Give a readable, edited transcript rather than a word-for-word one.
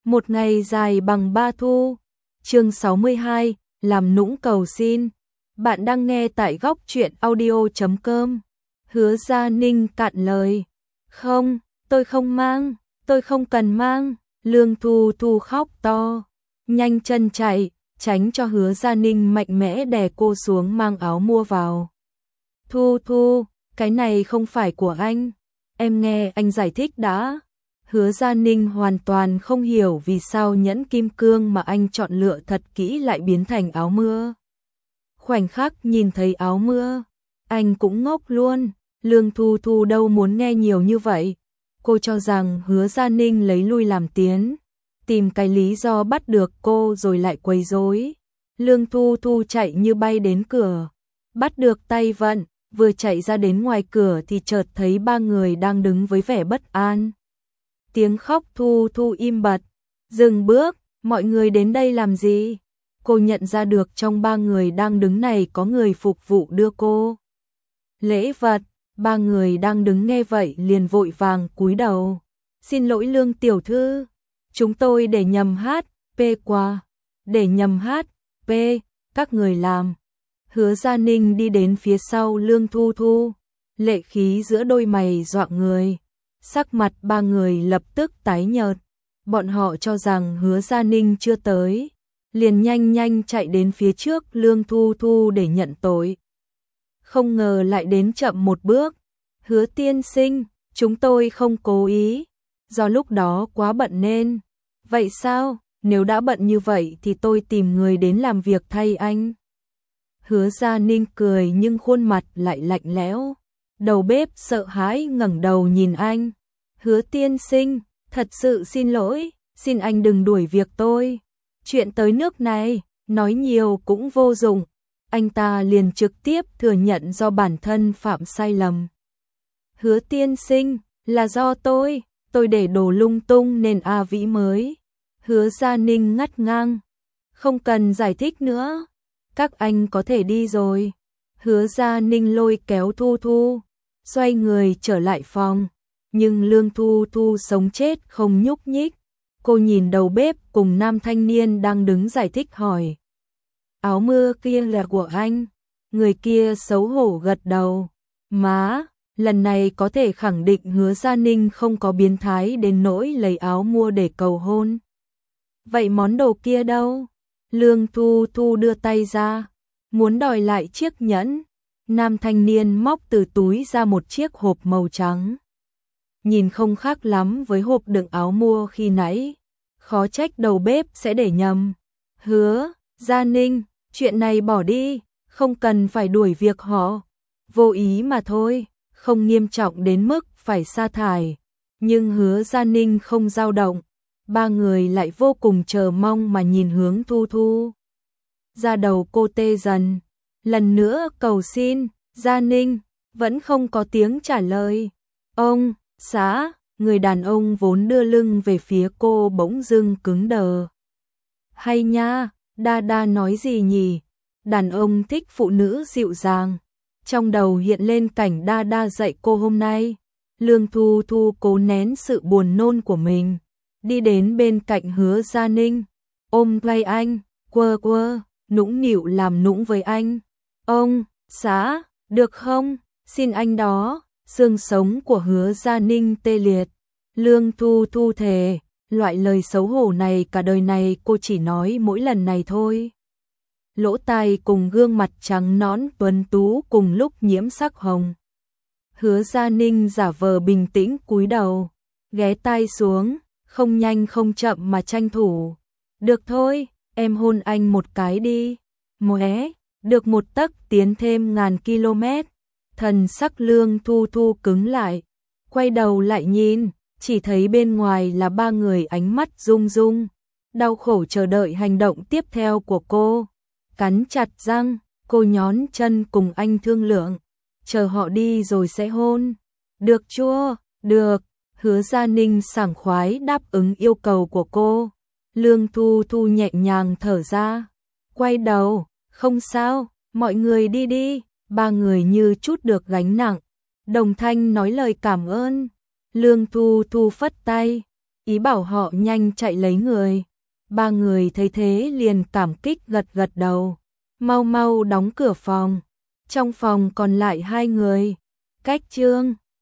Một ngày dài bằng ba thu. Chương 62, làm nũng cầu xin. Bạn đang nghe tại góc truyện audio.com. Hứa Gia Ninh cạn lời. Không, tôi không mang, tôi không cần mang. Lương Thu Thu khóc to, nhanh chân chạy, tránh cho Hứa Gia Ninh mạnh mẽ đè cô xuống mang áo mua vào. Thu Thu, cái này không phải của anh. Em nghe anh giải thích đã. Hứa Gia Ninh hoàn toàn không hiểu vì sao nhẫn kim cương mà anh chọn lựa thật kỹ lại biến thành áo mưa. Khoảnh khắc nhìn thấy áo mưa, anh cũng ngốc luôn. Lương Thu Thu đâu muốn nghe nhiều như vậy. Cô cho rằng Hứa Gia Ninh lấy lui làm tiến, tìm cái lý do bắt được cô rồi lại quấy rối. Lương Thu Thu chạy như bay đến cửa, bắt được tay Vận, vừa chạy ra đến ngoài cửa thì chợt thấy ba người đang đứng với vẻ bất an. Tiếng khóc Thu Thu im bặt, dừng bước, mọi người đến đây làm gì? Cô nhận ra được trong ba người đang đứng này có người phục vụ đưa cô lễ vật. Ba người đang đứng nghe vậy liền vội vàng cúi đầu. Xin lỗi Lương tiểu thư, chúng tôi để nhầm hát, p qua, để nhầm hát, p, các người làm. Hứa Gia Ninh đi đến phía sau Lương Thu Thu, lệ khí giữa đôi mày dọa người. Sắc mặt ba người lập tức tái nhợt, bọn họ cho rằng Hứa Gia Ninh chưa tới, liền nhanh nhanh chạy đến phía trước Lương Thu Thu để nhận tội. Không ngờ lại đến chậm một bước. Hứa tiên sinh, chúng tôi không cố ý, do lúc đó quá bận nên. Vậy sao, nếu đã bận như vậy thì tôi tìm người đến làm việc thay anh. Hứa Gia Ninh cười nhưng khuôn mặt lại lạnh lẽo. Đầu bếp sợ hãi ngẩng đầu nhìn anh. Hứa tiên sinh, thật sự xin lỗi, xin anh đừng đuổi việc tôi. Chuyện tới nước này, nói nhiều cũng vô dụng. Anh ta liền trực tiếp thừa nhận do bản thân phạm sai lầm. Hứa tiên sinh, là do tôi để đồ lung tung nên A Vĩ mới. Hứa Gia Ninh ngắt ngang. Không cần giải thích nữa, các anh có thể đi rồi. Hứa Gia Ninh lôi kéo Thu Thu, xoay người trở lại phòng. Nhưng Lương Thu Thu sống chết không nhúc nhích. Cô nhìn đầu bếp cùng nam thanh niên đang đứng giải thích hỏi. Áo mưa kia là của anh. Người kia xấu hổ gật đầu. Má, lần này có thể khẳng định Hứa Gia Ninh không có biến thái đến nỗi lấy áo mua để cầu hôn. Vậy món đồ kia đâu? Lương Thu Thu đưa tay ra, muốn đòi lại chiếc nhẫn. Nam thanh niên móc từ túi ra một chiếc hộp màu trắng. Nhìn không khác lắm với hộp đựng áo mua khi nãy. Khó trách đầu bếp sẽ để nhầm. Hứa Gia Ninh, chuyện này bỏ đi, không cần phải đuổi việc họ. Vô ý mà thôi, không nghiêm trọng đến mức phải sa thải. Nhưng Hứa Gia Ninh không dao động. Ba người lại vô cùng chờ mong mà nhìn hướng Thu Thu. Da đầu cô tê dần. Lần nữa cầu xin, Gia Ninh, vẫn không có tiếng trả lời. Ông, xã, người đàn ông vốn đưa lưng về phía cô bỗng dưng cứng đờ. Hay nha, Đa Đa nói gì nhỉ? Đàn ông thích phụ nữ dịu dàng. Trong đầu hiện lên cảnh Đa Đa dạy cô hôm nay. Lương Thu Thu cố nén sự buồn nôn của mình, đi đến bên cạnh Hứa Gia Ninh, ôm vai anh, quơ quơ, nũng nịu làm nũng với anh. Ông, xã, được không? Xin anh đó. Xương sống của Hứa Gia Ninh tê liệt. Lương Thu Thu thề, loại lời xấu hổ này cả đời này cô chỉ nói mỗi lần này thôi. Lỗ tai cùng gương mặt trắng nõn tuấn tú cùng lúc nhiễm sắc hồng. Hứa Gia Ninh giả vờ bình tĩnh cúi đầu, ghé tai xuống, không nhanh không chậm mà tranh thủ. Được thôi, em hôn anh một cái đi. Móe, được một tấc tiến thêm ngàn km. Thần sắc Lương Thu Thu cứng lại, quay đầu lại nhìn, chỉ thấy bên ngoài là ba người ánh mắt rung rung, đau khổ chờ đợi hành động tiếp theo của cô. Cắn chặt răng, cô nhón chân cùng anh thương lượng, chờ họ đi rồi sẽ hôn. Được chưa? Được. Hứa Gia Ninh sảng khoái đáp ứng yêu cầu của cô. Lương Thu Thu nhẹ nhàng thở ra, quay đầu, không sao, mọi người đi đi. Ba người như chút được gánh nặng, đồng thanh nói lời cảm ơn. Lương Thu Thu phất tay, ý bảo họ nhanh chạy lấy người. Ba người thấy thế liền cảm kích gật gật đầu. Mau mau đóng cửa phòng. Trong phòng còn lại hai người. Cách Trương